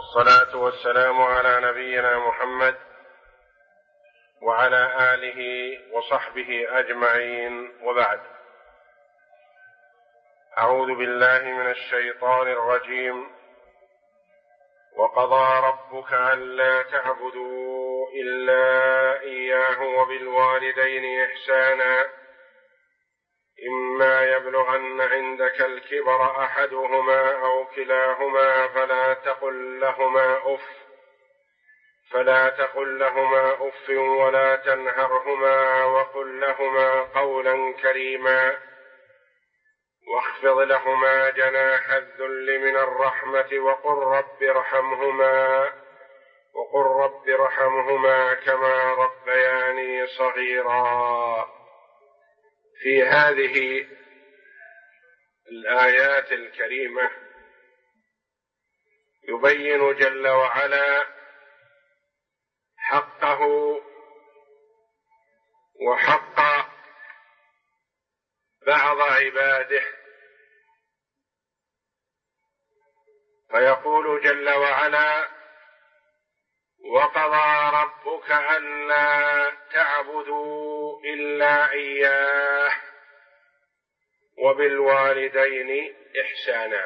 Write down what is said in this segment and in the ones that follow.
والصلاة والسلام على نبينا محمد وعلى آله وصحبه أجمعين، وبعد. أعوذ بالله من الشيطان الرجيم. وقضى ربك ألا تعبدوا إلا إياه وبالوالدين إحسانا إما يبلغن عندك الكبر أحدهما أو كلاهما فلا تقل لهما أف ولا تنهرهما وقل لهما قولا كريما واخفض لهما جناح الذل من الرحمة وقل رب ارحمهما كما ربياني صغيرا. في هذه الآيات الكريمة يبين جل وعلا حقه وحق بعض عباده، فيقول جل وعلا: وقضى ربك ألا تعبدوا إلا إياه وبالوالدين إحسانا.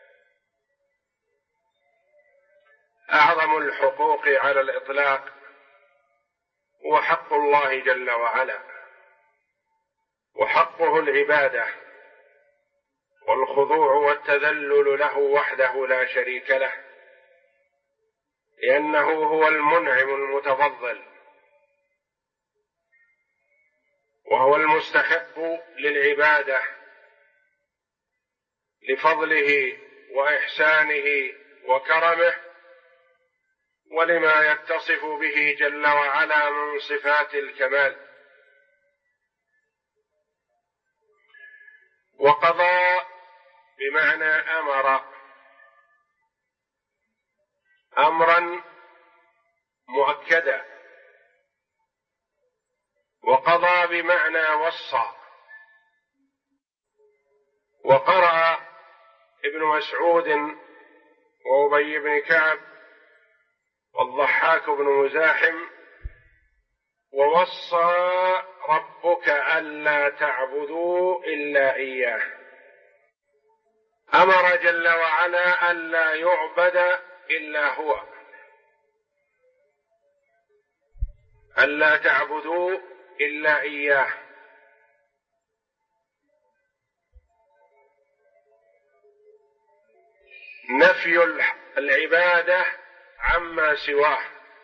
أعظم الحقوق على الإطلاق هو حق الله جل وعلا، وحقه العبادة والخضوع والتذلل له وحده لا شريك له، لأنه هو المنعم المتفضل، وهو المستحق للعبادة لفضله وإحسانه وكرمه، ولما يتصف به جل وعلا من صفات الكمال. وقضى بمعنى أمر، أمرا مؤكدا، وقضى بمعنى وصى. وقرأ ابن مسعود وأبي بن كعب والضحاك بن مزاحم: ووصى ربك ألا تعبدوا إلا إياه. أمر جل وعلا ألا يعبد إلا هو، ألا تعبدوا إلا إياه. نفي العبادة عما سواه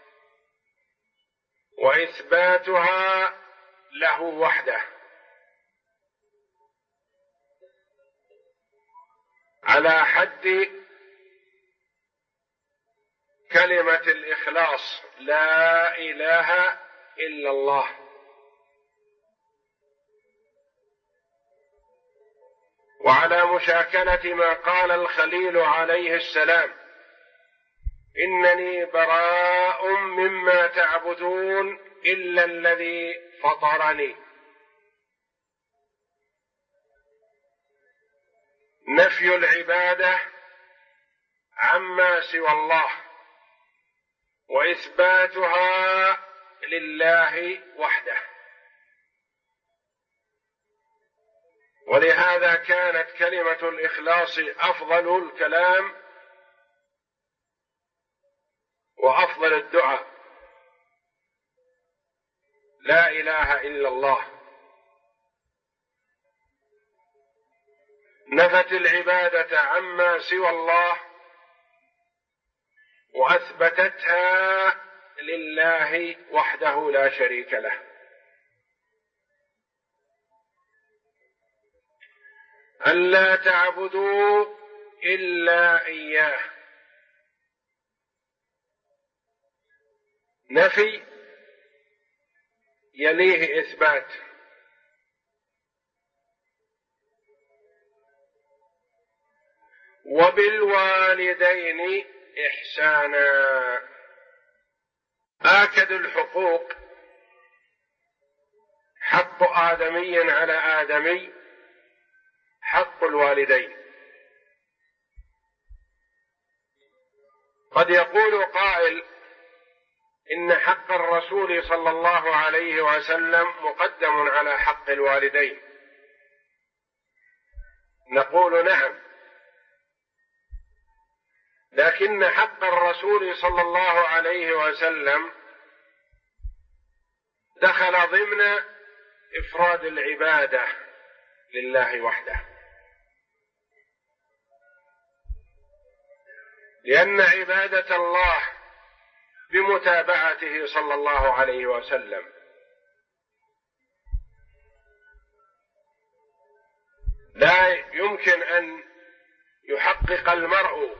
وإثباتها له وحده، على حد كلمة الإخلاص: لا إله إلا الله. وعلى مشاكلة ما قال الخليل عليه السلام: إنني براء مما تعبدون إلا الذي فطرني. نفي العبادة عما سوى الله وإثباتها لله وحده. ولهذا كانت كلمة الإخلاص أفضل الكلام وأفضل الدعاء: لا إله إلا الله. نفت العبادة عما سوى الله وأثبتتها لله وحده لا شريك له. ألا تعبدوا إلا إياه، نفي يليه إثبات. وبالوالدين إحسانا. آكد الحقوق حق آدمي على آدمي حق الوالدين، قد يقول قائل إن حق الرسول صلى الله عليه وسلم مقدم على حق الوالدين. نقول نعم، لكن حق الرسول صلى الله عليه وسلم دخل ضمن إفراد العبادة لله وحده، لأن عبادة الله بمتابعته صلى الله عليه وسلم، لا يمكن أن يحقق المرء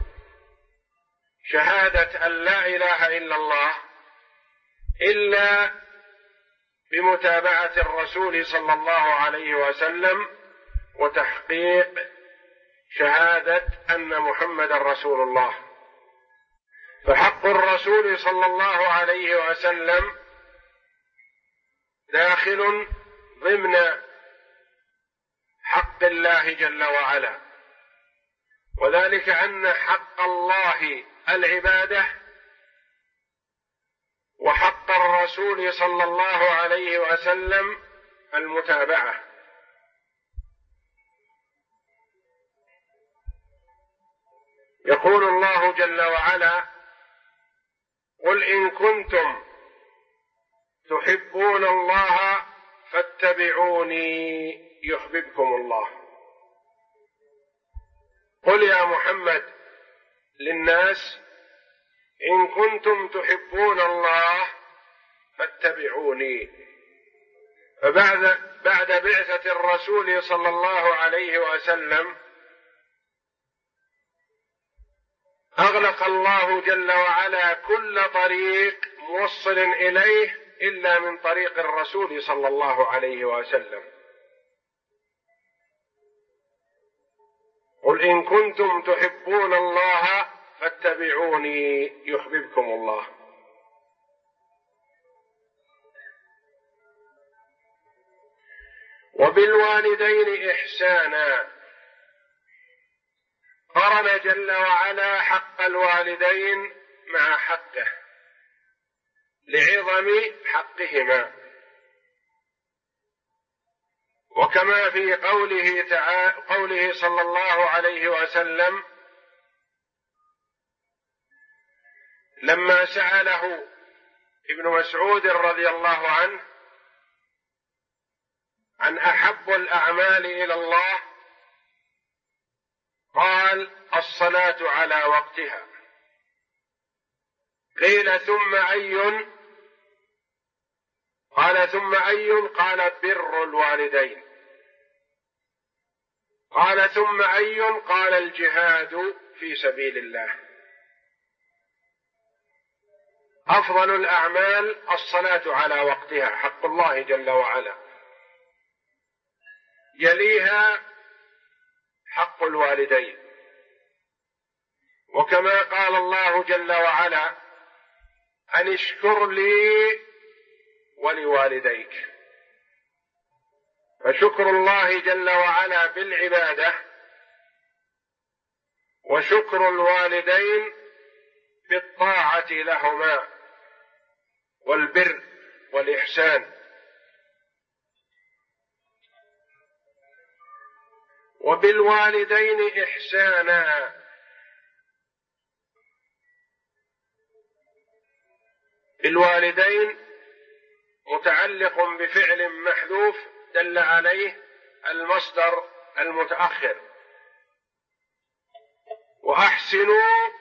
شهادة أن لا إله إلا الله إلا بمتابعة الرسول صلى الله عليه وسلم وتحقيق شهادة أن محمد رسول الله. فحق الرسول صلى الله عليه وسلم داخل ضمن حق الله جل وعلا، وذلك أن حق الله العبادة وحق الرسول صلى الله عليه وسلم المتابعة. يقول الله جل وعلا: قل إن كنتم تحبون الله فاتبعوني يحببكم الله. قل يا محمد للناس: إن كنتم تحبون الله فاتبعوني. فبعد بعثة الرسول صلى الله عليه وسلم أغلق الله جل وعلا كل طريق موصل إليه إلا من طريق الرسول صلى الله عليه وسلم. قل إن كنتم تحبون الله فاتبعوني يحببكم الله. وبالوالدين إحسانا، قرن جل وعلا حق الوالدين مع حقه لعظم حقهما، وكما في قوله صلى الله عليه وسلم لما سأله ابن مسعود رضي الله عنه عن أحب الأعمال إلى الله، قال: الصلاة على وقتها. قيل: ثم أي؟ قال: ثم أي؟ قال: بر الوالدين. قال: ثم أي؟ قال: الجهاد في سبيل الله. أفضل الأعمال الصلاة على وقتها، حق الله جل وعلا، يليها حق الوالدين. وكما قال الله جل وعلا: أن اشكر لي ولوالديك. فشكر الله جل وعلا بالعبادة، وشكر الوالدين بالطاعة لهما والبر والإحسان. وبالوالدين إحسانا، بالوالدين متعلق بفعل محذوف دل عليه المصدر المتأخر، وأحسنوا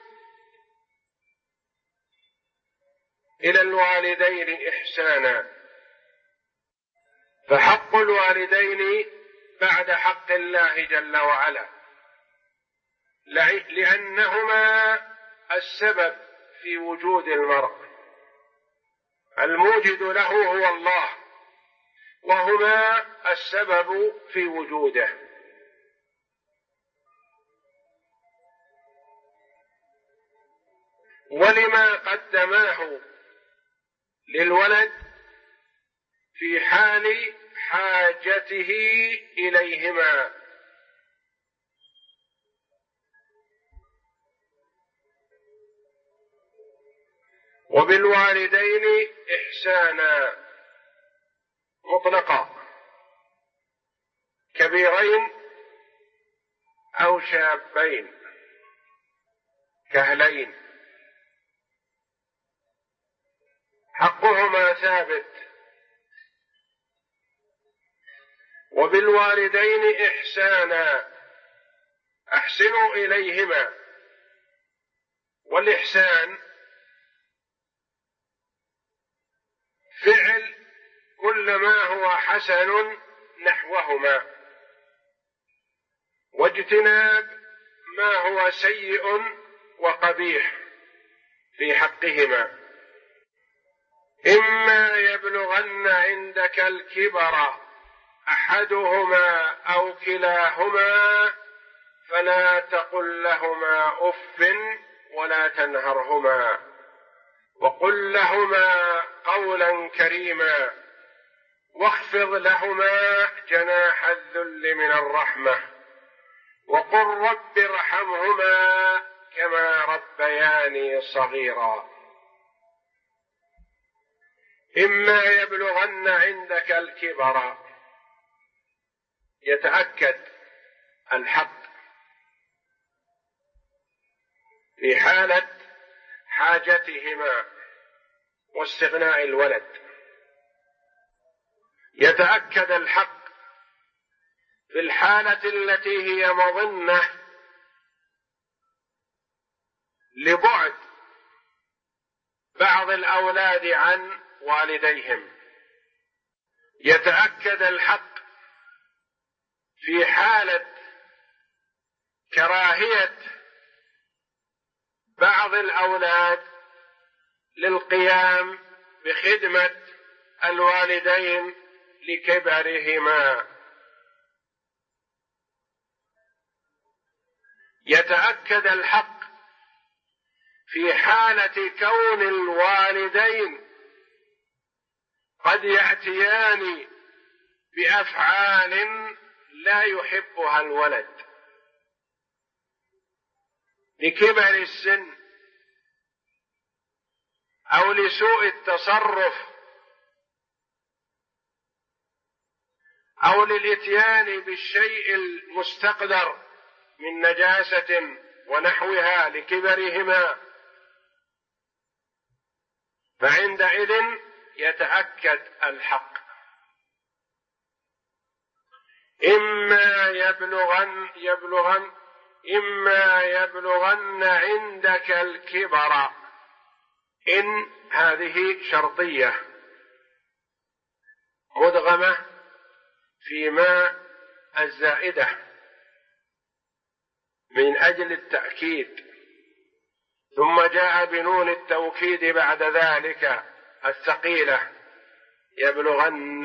إلى الوالدين إحسانا. فحق الوالدين بعد حق الله جل وعلا، لأنهما السبب في وجود المرء، الموجد له هو الله، وهما السبب في وجوده. ولما قدماه للولد في حال حاجته إليهما. وبالوالدين إحسانا مطلقا، كبيرين أو شابين كهلين، حقهما ثابت. وبالوالدين إحسانا، أحسنوا إليهما. والإحسان فعل كل ما هو حسن نحوهما، واجتناب ما هو سيء وقبيح في حقهما. إما يبلغن عندك الكبر أحدهما أو كلاهما فلا تقل لهما أف ولا تنهرهما، وقل لهما قولا كريما، واخفض لهما جناح الذل من الرحمة، وقل رب ارحمهما كما ربياني صغيرا. إما يبلغن عندك الكبر، يتأكد الحق في حالة حاجتهما واستغناء الولد، يتأكد الحق في الحالة التي هي مظنة لبعد بعض الأولاد عن والديهم، يتأكد الحق في حالة كراهية بعض الأولاد للقيام بخدمة الوالدين لكبرهما، يتأكد الحق في حالة كون الوالدين قد يأتيان بأفعال لا يحبها الولد لكبر السن أو لسوء التصرف أو للإتيان بالشيء المستقدر من نجاسة ونحوها لكبرهما، فعندئذ يتأكد الحق. إما يبلغن عندك الكبر، إن هذه شرطية مدغمة في ما الزائدة من أجل التأكيد، ثم جاء بنون التوكيد بعد ذلك الثقيلة يبلغن.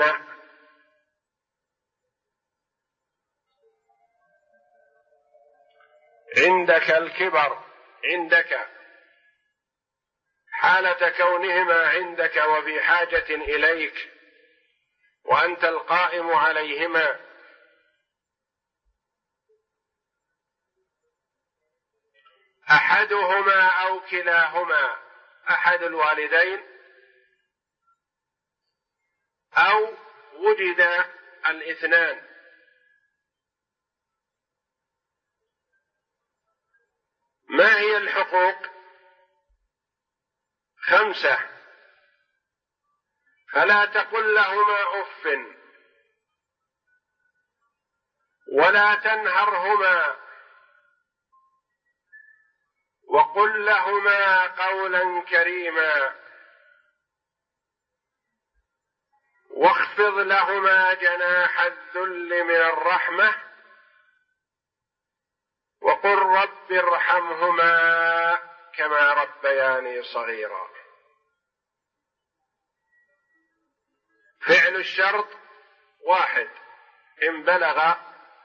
عندك الكبر، عندك حالة كونهما عندك وفي حاجة إليك وأنت القائم عليهما، أحدهما أو كلاهما، أحد الوالدين أو وجد الاثنان. ما هي الحقوق؟ 5. فلا تقل لهما أف ولا تنهرهما، وقل لهما قولا كريما، واخفض لهما جناح الذل من الرحمة، وقل رب ارحمهما كما ربياني صغيرا. فعل الشرط 1: إن بلغ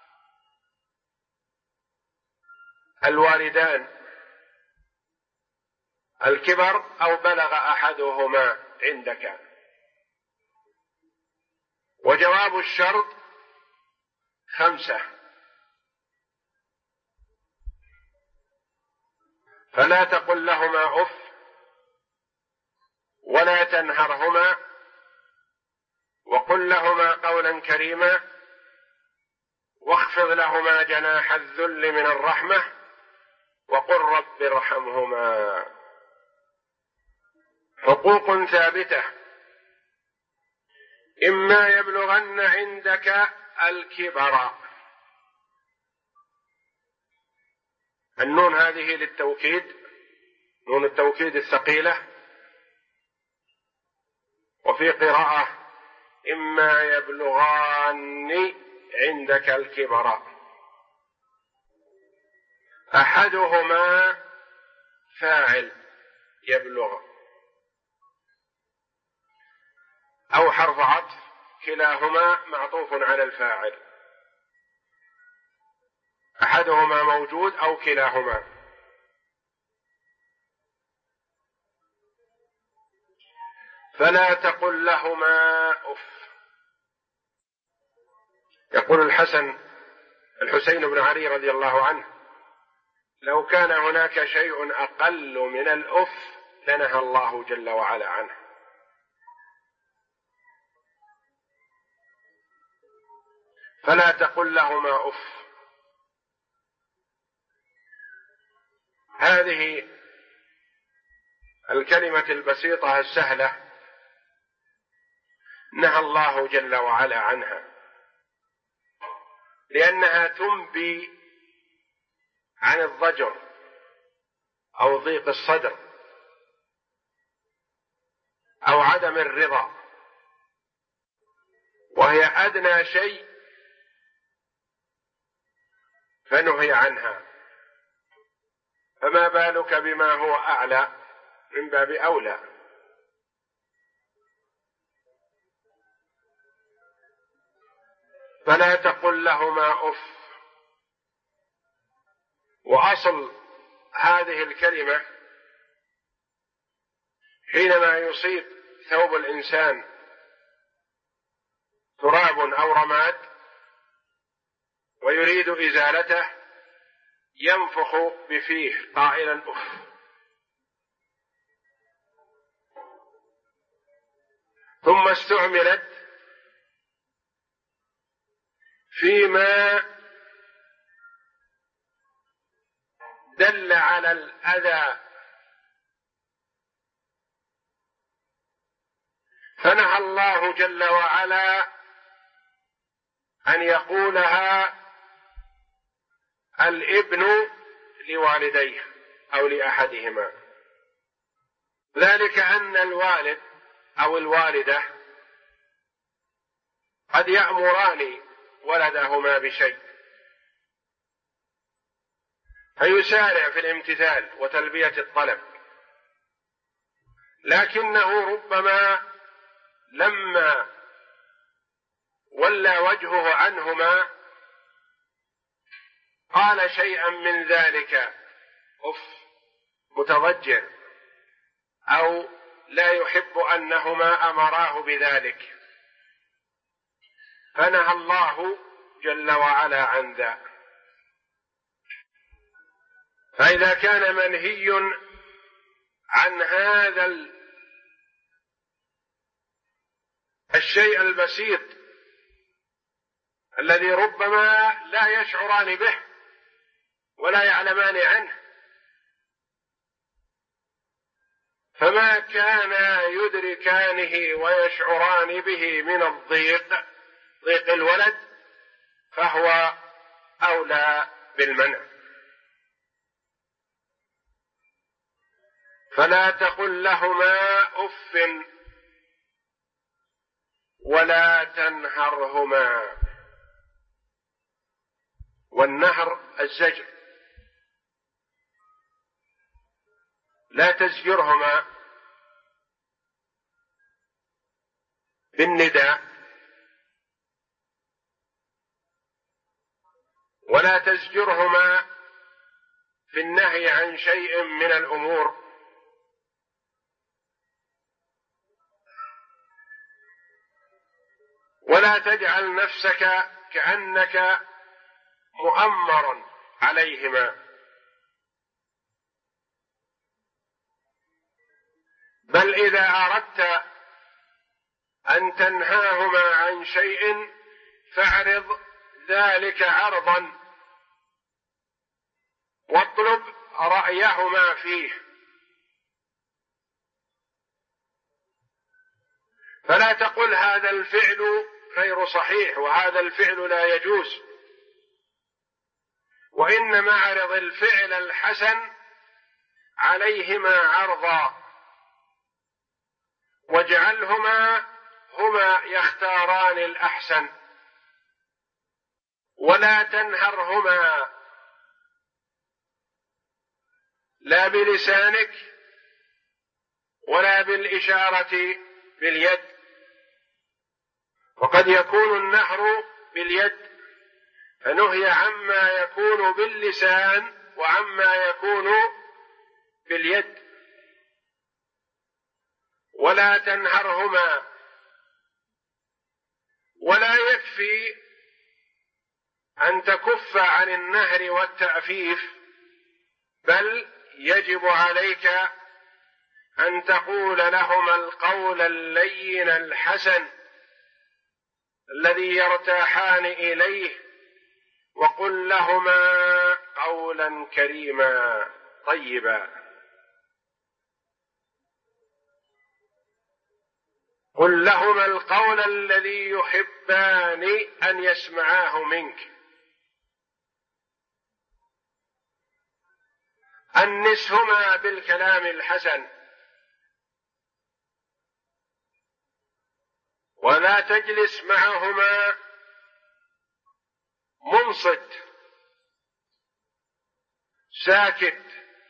الوالدان الكبر أو بلغ أحدهما عندك. وجواب الشرط 5: فلا تقل لهما أف تنهرهما وقل لهما قولا كريما واخفض لهما جناح الذل من الرحمة وقل رب ارحمهما. حقوق ثابتة: إما يبلغن عندك الكبر، النون هذه للتوكيد، نون التوكيد الثقيلة، وفي قراءة إما يبلغان عندك الكبر، أحدهما فاعل يبلغ أو حرف عطف، كلاهما معطوف على الفاعل، أحدهما موجود أو كلاهما. فلا تقل لهما أف. يقول الحسين بن علي رضي الله عنه: لو كان هناك شيء أقل من الأف لنهى الله جل وعلا عنه. فلا تقل لهما أف. هذه الكلمة البسيطة السهلة نهى الله جل وعلا عنها، لأنها تنبي عن الضجر أو ضيق الصدر أو عدم الرضا، وهي أدنى شيء فنهي عنها، فما بالك بما هو أعلى من باب أولى. فلا تقل لهما أف. وأصل هذه الكلمة حينما يصيب ثوب الإنسان تراب أو رماد ويريد إزالته ينفخ بفيه قائلا أف، ثم استعملت فيما دل على الأذى، فنهى الله جل وعلا أن يقولها الابن لوالديه أو لأحدهما، ذلك أن الوالد أو الوالدة قد يأمران ولدهما بشيء فيسارع في الامتثال وتلبية الطلب، لكنه ربما لما ولى وجهه عنهما قال شيئا من ذلك أف، متضجر، أو لا يحب أنهما أمراه بذلك، فنهى الله جل وعلا عن ذا. فإذا كان منهي عن هذا الشيء البسيط الذي ربما لا يشعران به ولا يعلمان عنه، فما كان يدركانه ويشعران به من الضيق، ضيق الولد، فهو أولى بالمنع. فلا تقل لهما أف ولا تنهرهما. والنهر الزجر، لا تزجرهما بالنداء ولا تزجرهما في النهي عن شيء من الأمور، ولا تجعل نفسك كأنك مؤمر عليهما، بل إذا أردت أن تنهاهما عن شيء فاعرض ذلك عرضا واطلب رأيهما فيه، فلا تقل هذا الفعل غير صحيح وهذا الفعل لا يجوز، وإنما اعرض الفعل الحسن عليهما عرضا واجعلهما هما يختاران الأحسن، ولا تنهرهما لا بلسانك ولا بالإشارة باليد، وقد يكون النهر باليد فنهي عما يكون باللسان وعما يكون باليد. ولا تنهرهما، ولا يكفي أن تكف عن النهر والتأفيف، بل يجب عليك أن تقول لهما القول اللين الحسن الذي يرتاحان إليه، وقل لهما قولا كريما طيبا. قل لهما القول الذي يحبان أن يسمعاه منك. أنسهما بالكلام الحسن، ولا تجلس معهما منصت ساكت،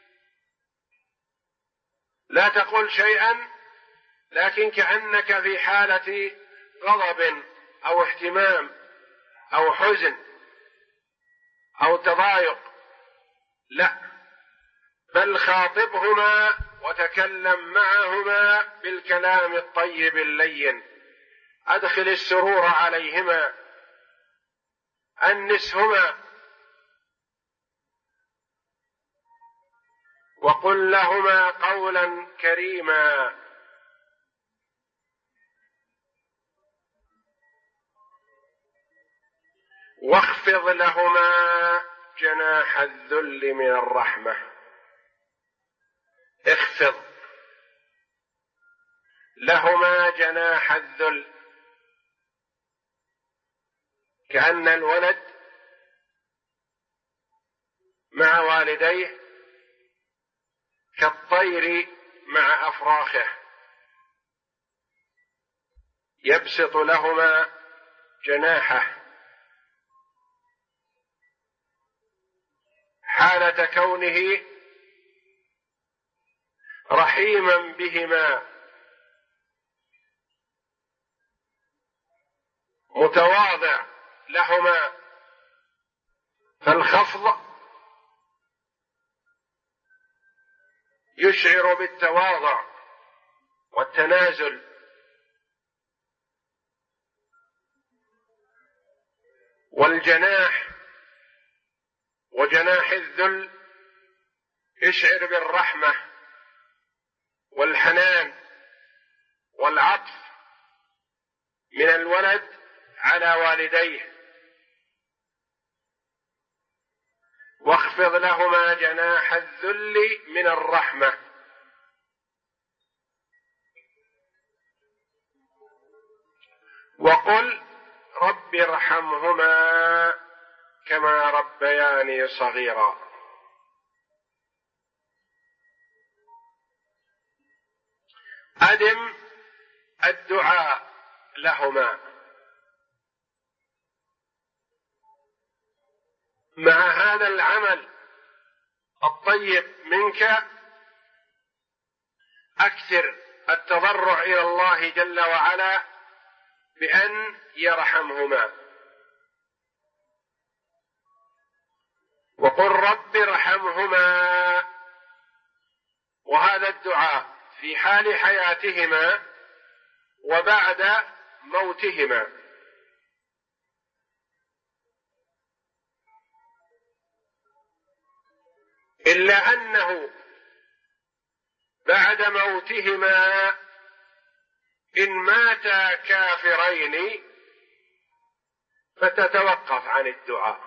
لا تقل شيئا لكن كأنك في حالة غضب أو اهتمام أو حزن أو تضايق، لا، بل خاطبهما وتكلم معهما بالكلام الطيب اللين، أدخل السرور عليهما، أنسهما، وقل لهما قولا كريما. واخفض لهما جناح الذل من الرحمة. اخفض لهما جناح الذل، كأن الولد مع والديه كالطير مع أفراخه، يبسط لهما جناحه حالة كونه رحيما بهما متواضع لهما. فالخفض يشعر بالتواضع والتنازل، والجناح وجناح الذل يشعر بالرحمة والحنان والعطف من الولد على والديه. واخفض لهما جناح الذل من الرحمة. وقل رب ارحمهما كما ربياني صغيرا. أدم الدعاء لهما مع هذا العمل الطيب منك، أكثر التضرع إلى الله جل وعلا بأن يرحمهما. وقل رب ارحمهما، وهذا الدعاء في حال حياتهما وبعد موتهما. إلا أنه بعد موتهما إن ماتا كافرين فتتوقف عن الدعاء.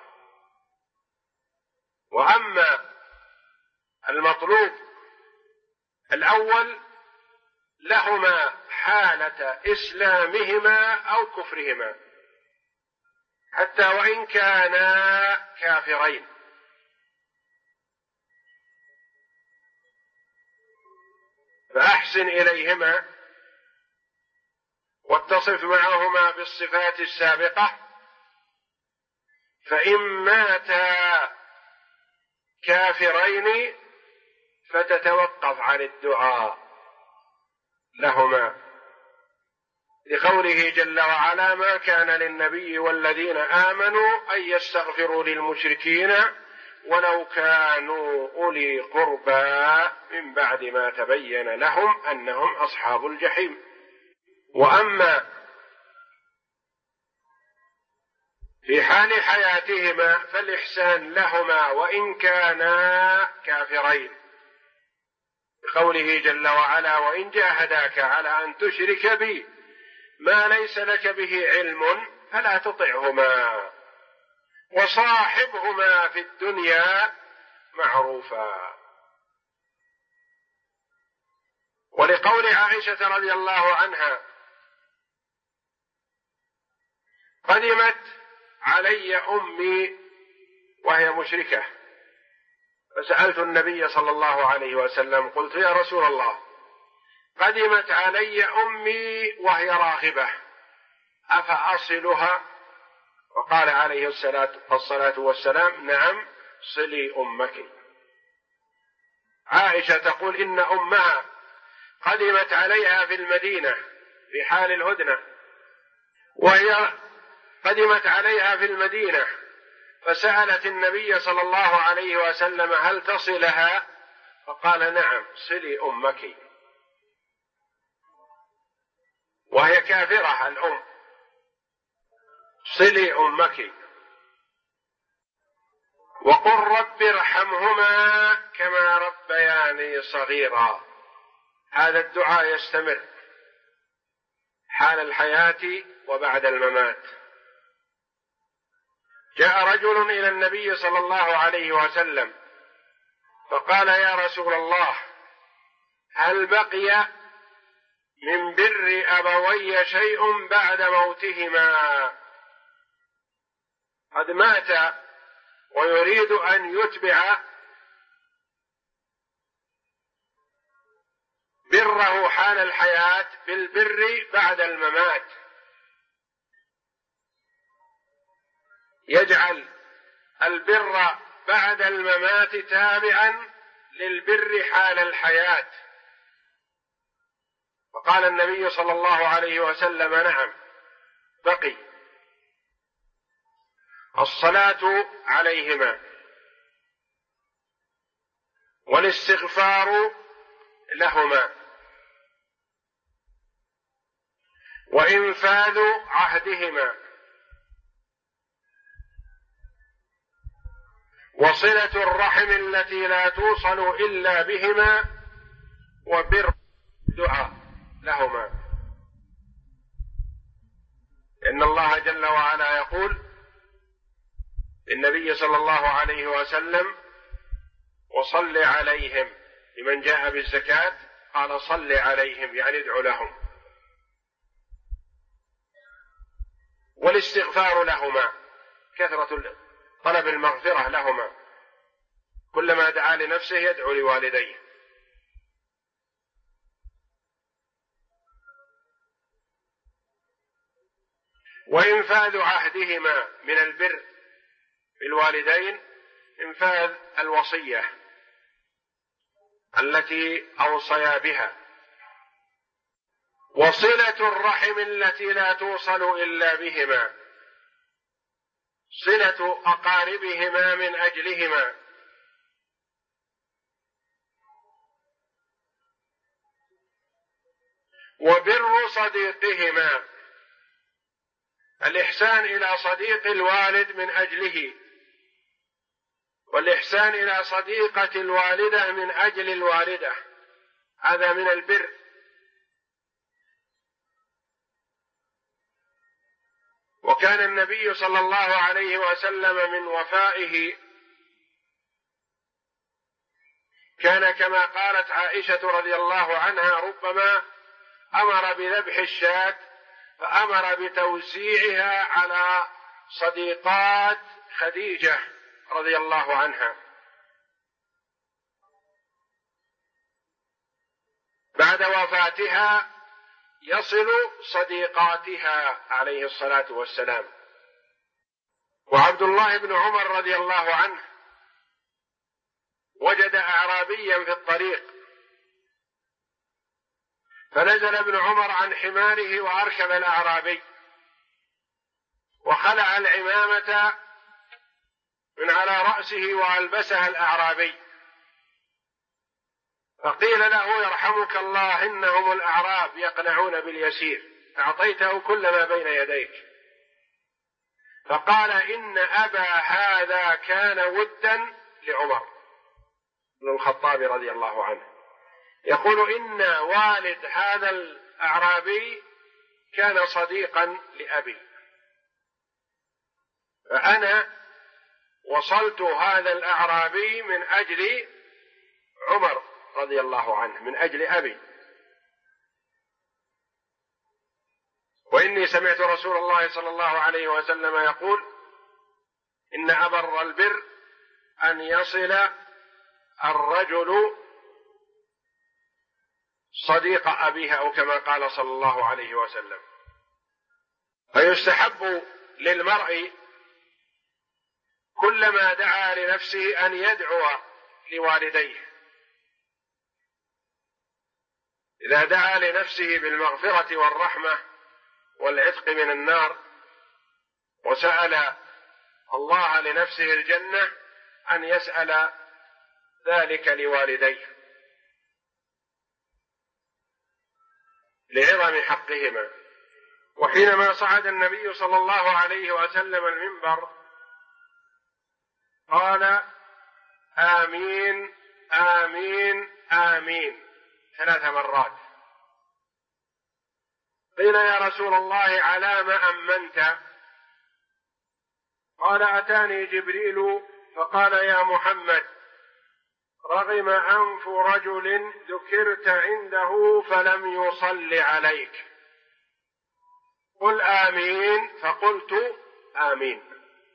وأما المطلوب الأول لهما حالة إسلامهما أو كفرهما حتى وإن كانا كافرين، فأحسن إليهما واتصف معهما بالصفات السابقة، فإن ماتا كافرين فتتوقف عن الدعاء لهما، لقوله جل وعلا: ما كان للنبي والذين آمنوا أن يستغفروا للمشركين ولو كانوا أولي قربى من بعد ما تبين لهم أنهم أصحاب الجحيم. وأما في حال حياتهما فالإحسان لهما وإن كانا كافرين، بقوله جل وعلا: وإن جاهداك على أن تشرك بي ما ليس لك به علم فلا تطعهما وصاحبهما في الدنيا معروفا. ولقول عائشة رضي الله عنها: قدمت علي أمي وهي مشركة فسألت النبي صلى الله عليه وسلم قلت: يا رسول الله، قدمت علي أمي وهي راغبة أفأصلها؟ وقال عليه الصلاة والسلام: نعم، صلي أمك. عائشة تقول إن أمها قدمت عليها في المدينة في حال الهدنة، وهي قدمت عليها في المدينة فسألت النبي صلى الله عليه وسلم: هل تصلها؟ فقال: نعم، صلي أمك. وهي كافرة الأم، صلي أمك. وقل رب ارحمهما كما ربياني صغيرا. هذا الدعاء يستمر حال الحياة وبعد الممات. جاء رجل إلى النبي صلى الله عليه وسلم فقال: يا رسول الله، هل بقي من بر أبوي شيء بعد موتهما؟ قد مات ويريد أن يتبع بره حال الحياة بالبر بعد الممات، يجعل البر بعد الممات تابعا للبر حال الحياة. فقال النبي صلى الله عليه وسلم: نعم، بقي الصلاة عليهما والاستغفار لهما وإنفاذ عهدهما وصلة الرحم التي لا توصل إلا بهما وبر الدعاء لهما. إن الله جل وعلا يقول للنبي صلى الله عليه وسلم: وصل عليهم. لمن جاء بالزكاة قال: صل عليهم، يعني ادعو لهم. والاستغفار لهما، كثرة طلب المغفرة لهما، كلما دعا لنفسه يدعو لوالديه. وإنفاذ عهدهما من البر بالوالدين، إنفاذ الوصية التي أوصيا بها، وصلة الرحم التي لا توصل إلا بهما، صلة أقاربهما من أجلهما، وبر صديقهما، الإحسان إلى صديق الوالد من أجله، والإحسان إلى صديقة الوالدة من أجل الوالدة، هذا من البر. وكان النبي صلى الله عليه وسلم من وفائه كان كما قالت عائشة رضي الله عنها ربما أمر بذبح الشاة فأمر بتوزيعها على صديقات خديجة رضي الله عنها. بعد وفاتها يصل صديقاتها عليه الصلاة والسلام. وعبد الله بن عمر رضي الله عنه وجد أعرابيا في الطريق، فنزل ابن عمر عن حماره وأركب الأعرابي وخلع العمامة من على رأسه وألبسها الأعرابي، فقيل له يرحمك الله إنهم الأعراب يقنعون باليسير، أعطيته كل ما بين يديك. فقال إن أبا هذا كان ودا لعمر بن الخطاب رضي الله عنه، يقول إن والد هذا الأعرابي كان صديقا لأبي، فأنا وصلت هذا الأعرابي من أجل عمر رضي الله عنه، من أجل أبي، وإني سمعت رسول الله صلى الله عليه وسلم يقول إن أبر البر أن يصل الرجل صديق أبيه، أو كما قال صلى الله عليه وسلم. فيستحب للمرء كلما دعا لنفسه أن يدعو لوالديه، إذا دعا لنفسه بالمغفرة والرحمة والعتق من النار وسأل الله لنفسه الجنة أن يسأل ذلك لوالديه لعظم حقهما. وحينما صعد النبي صلى الله عليه وسلم المنبر قال آمين آمين آمين 3 مرات. قيل يا رسول الله على ما أمنت؟ قال أتاني جبريل فقال يا محمد رغم أنف رجل ذكرت عنده فلم يصل عليك، قل آمين، فقلت آمين.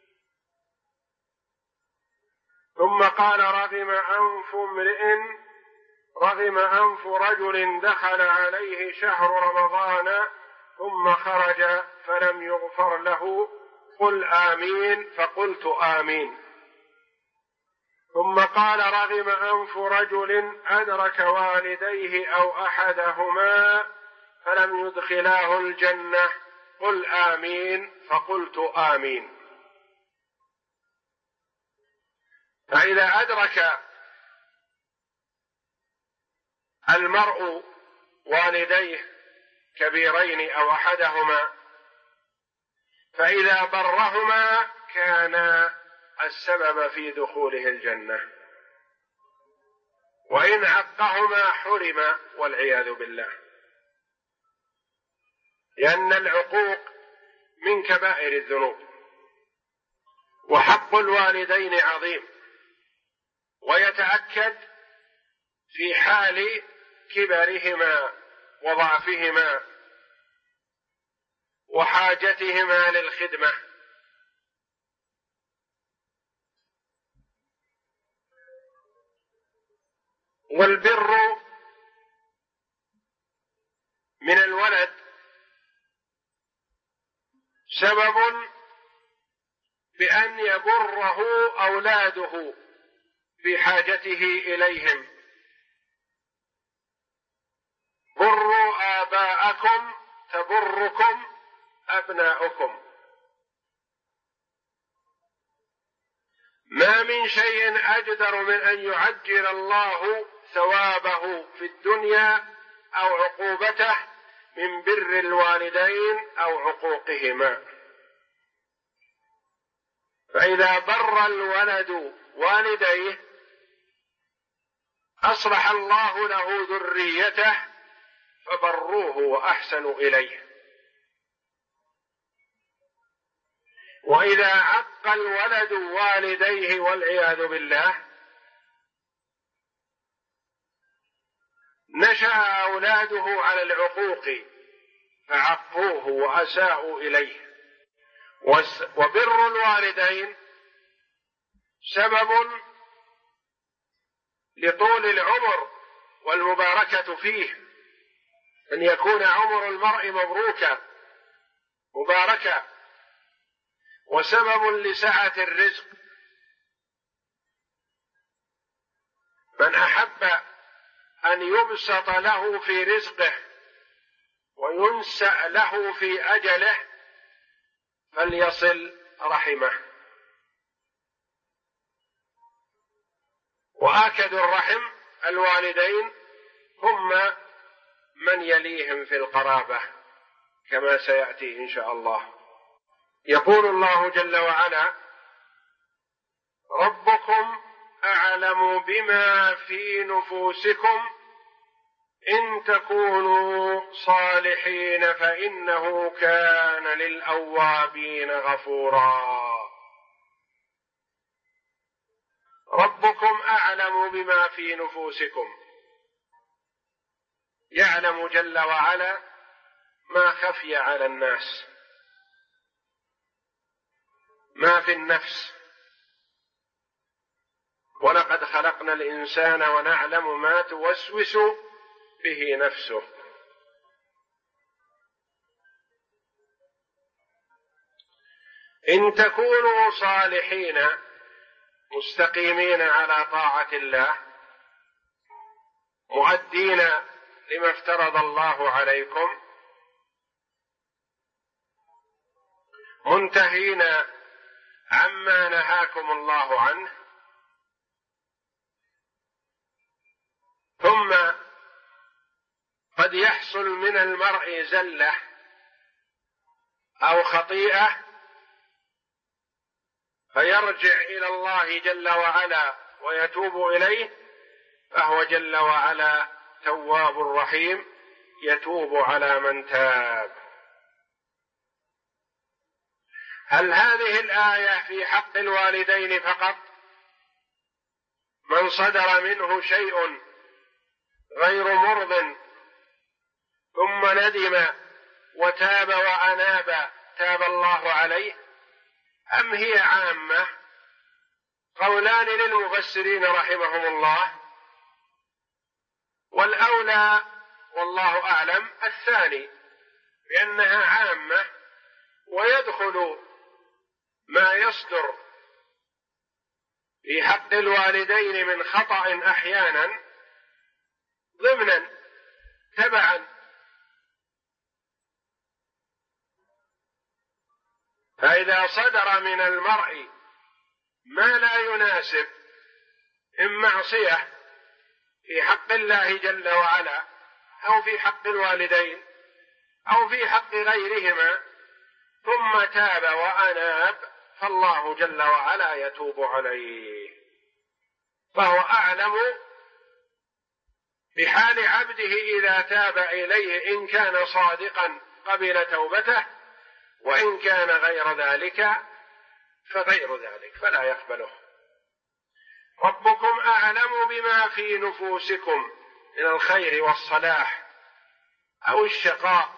ثم قال رغم أنف رجل دخل عليه شهر رمضان ثم خرج فلم يغفر له، قل آمين، فقلت آمين. ثم قال رغم أنف رجل أدرك والديه أو أحدهما فلم يدخلاه الجنة، قل آمين، فقلت آمين. فإذا أدرك المرء والديه كبيرين أو أحدهما فإذا برهما كان السبب في دخوله الجنة، وإن عقهما حرم والعياذ بالله، لأن العقوق من كبائر الذنوب، وحق الوالدين عظيم، ويتأكد في حال كبرهما وضعفهما وحاجتهما للخدمة. والبر من الولد سبب بأن يبره أولاده في حاجته إليهم. بروا آباءكم تبركم أبناؤكم. ما من شيء أجدر من أن يعجل الله ثوابه في الدنيا أو عقوبته من بر الوالدين أو عقوقهما. فإذا بر الولد والديه أصلح الله له ذريته فبروه وأحسنوا إليه. وإذا عق الولد والديه والعياذ بالله نشأ أولاده على العقوق فعقوه وأساءوا إليه. وبر الوالدين سبب لطول العمر والمباركة فيه، أن يكون عمر المرء مباركا، وسبب لسعة الرزق. من أحب أن يبسط له في رزقه وينسأ له في أجله فليصل رحمه. وآكد الرحم الوالدين ثم من يليهم في القرابة كما سيأتي إن شاء الله. يقول الله جل وعلا: ربكم أعلم بما في نفوسكم إن تكونوا صالحين فإنه كان للأوابين غفورا. ربكم أعلم بما في نفوسكم، يعلم جل وعلا ما خفي على الناس، ما في النفس. ولقد خلقنا الإنسان ونعلم ما توسوس به نفسه. إن تكونوا صالحين مستقيمين على طاعة الله، مؤدين لما افترض الله عليكم، منتهين عما نهاكم الله عنه، ثم قد يحصل من المرء زلة أو خطيئة فيرجع إلى الله جل وعلا ويتوب إليه، فهو جل وعلا تواب رحيم يتوب على من تاب. هل هذه الآية في حق الوالدين فقط؟ من صدر منه شيء غير مرض ثم ندم وتاب وأناب تاب الله عليه، أم هي عامة؟ قولان للمفسرين رحمهم الله، والأولى والله أعلم الثاني، بأنها عامة ويدخل ما يصدر في حق الوالدين من خطأ أحيانا ضمنا تبعا. فإذا صدر من المرء ما لا يناسب إن معصية في حق الله جل وعلا أو في حق الوالدين أو في حق غيرهما ثم تاب وأناب، فالله جل وعلا يتوب عليه، فهو أعلم بحال عبده إذا تاب إليه، إن كان صادقا قبل توبته، وإن كان غير ذلك فغير ذلك فلا يقبله. ربكم أعلم بما في نفوسكم من الخير والصلاح أو الشقاء،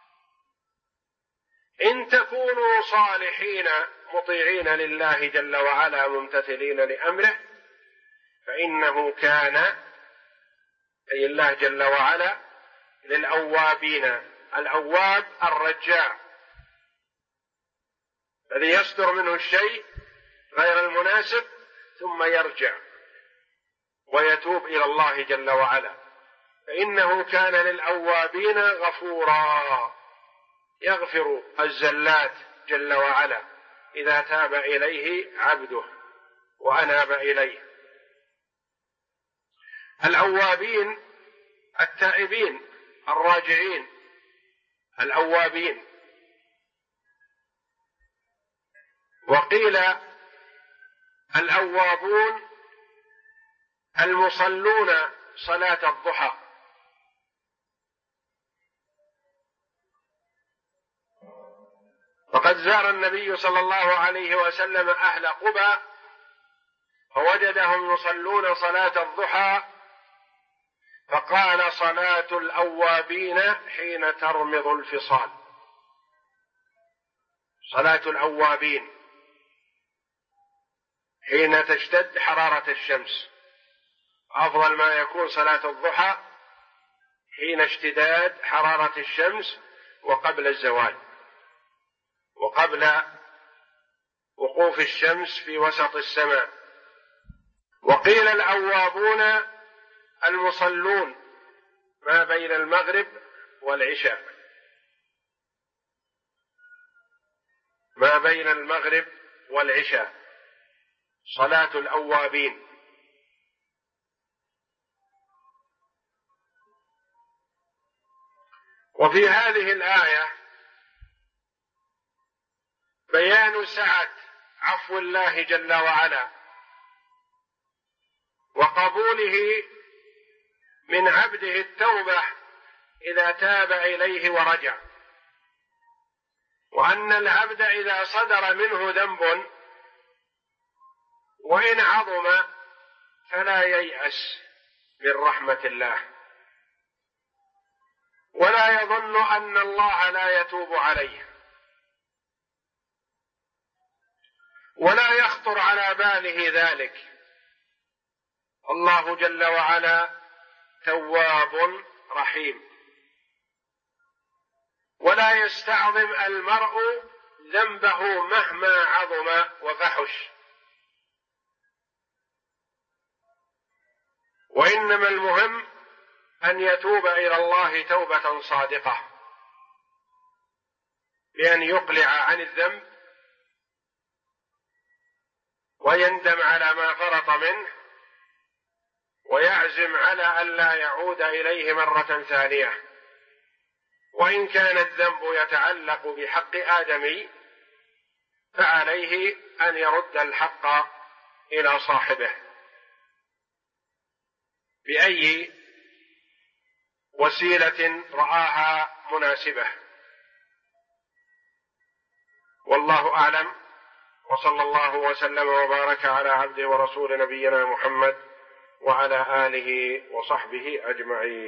إن تكونوا صالحين مطيعين لله جل وعلا ممتثلين لأمره فإنه كان، أي الله جل وعلا، للأوابين. الأواب الرجاع الذي يصدر منه الشيء غير المناسب ثم يرجع ويتوب إلى الله جل وعلا، فإنه كان للأوابين غفورا، يغفر الزلات جل وعلا إذا تاب إليه عبده وأناب إليه. الأوابين التائبين الراجعين، الأوابين. وقيل الأوابون المصلون صلاة الضحى، وقد زار النبي صلى الله عليه وسلم أهل قبى فوجدهم يصلون صلاة الضحى، فقال: صلاة الأوابين حين ترمض الفصال. صلاة الأوابين حين تشتد حرارة الشمس، أفضل ما يكون صلاة الضحى حين اشتداد حرارة الشمس وقبل الزوال وقبل وقوف الشمس في وسط السماء. وقيل الأوابون المصلون ما بين المغرب والعشاء، ما بين المغرب والعشاء صلاة الأوابين. وفي هذه الآية بيان سعة عفو الله جل وعلا وقبوله من عبده التوبة إذا تاب إليه ورجع، وأن العبد إذا صدر منه ذنب وإن عظم فلا ييأس من رحمة الله، ولا يظن أن الله لا يتوب عليه، ولا يخطر على باله ذلك. الله جل وعلا تواب رحيم، ولا يستعظم المرء ذنبه مهما عظم وفحش، وإنما المهم أن يتوب إلى الله توبة صادقة بأن يقلع عن الذنب ويندم على ما فرط منه ويعزم على ألا يعود إليه مرة ثانية. وإن كان الذنب يتعلق بحق آدمي فعليه أن يرد الحق إلى صاحبه بأي وسيلة رآها مناسبة. والله أعلم، وصلى الله وسلم وبارك على عبده ورسول نبينا محمد وعلى آله وصحبه أجمعين.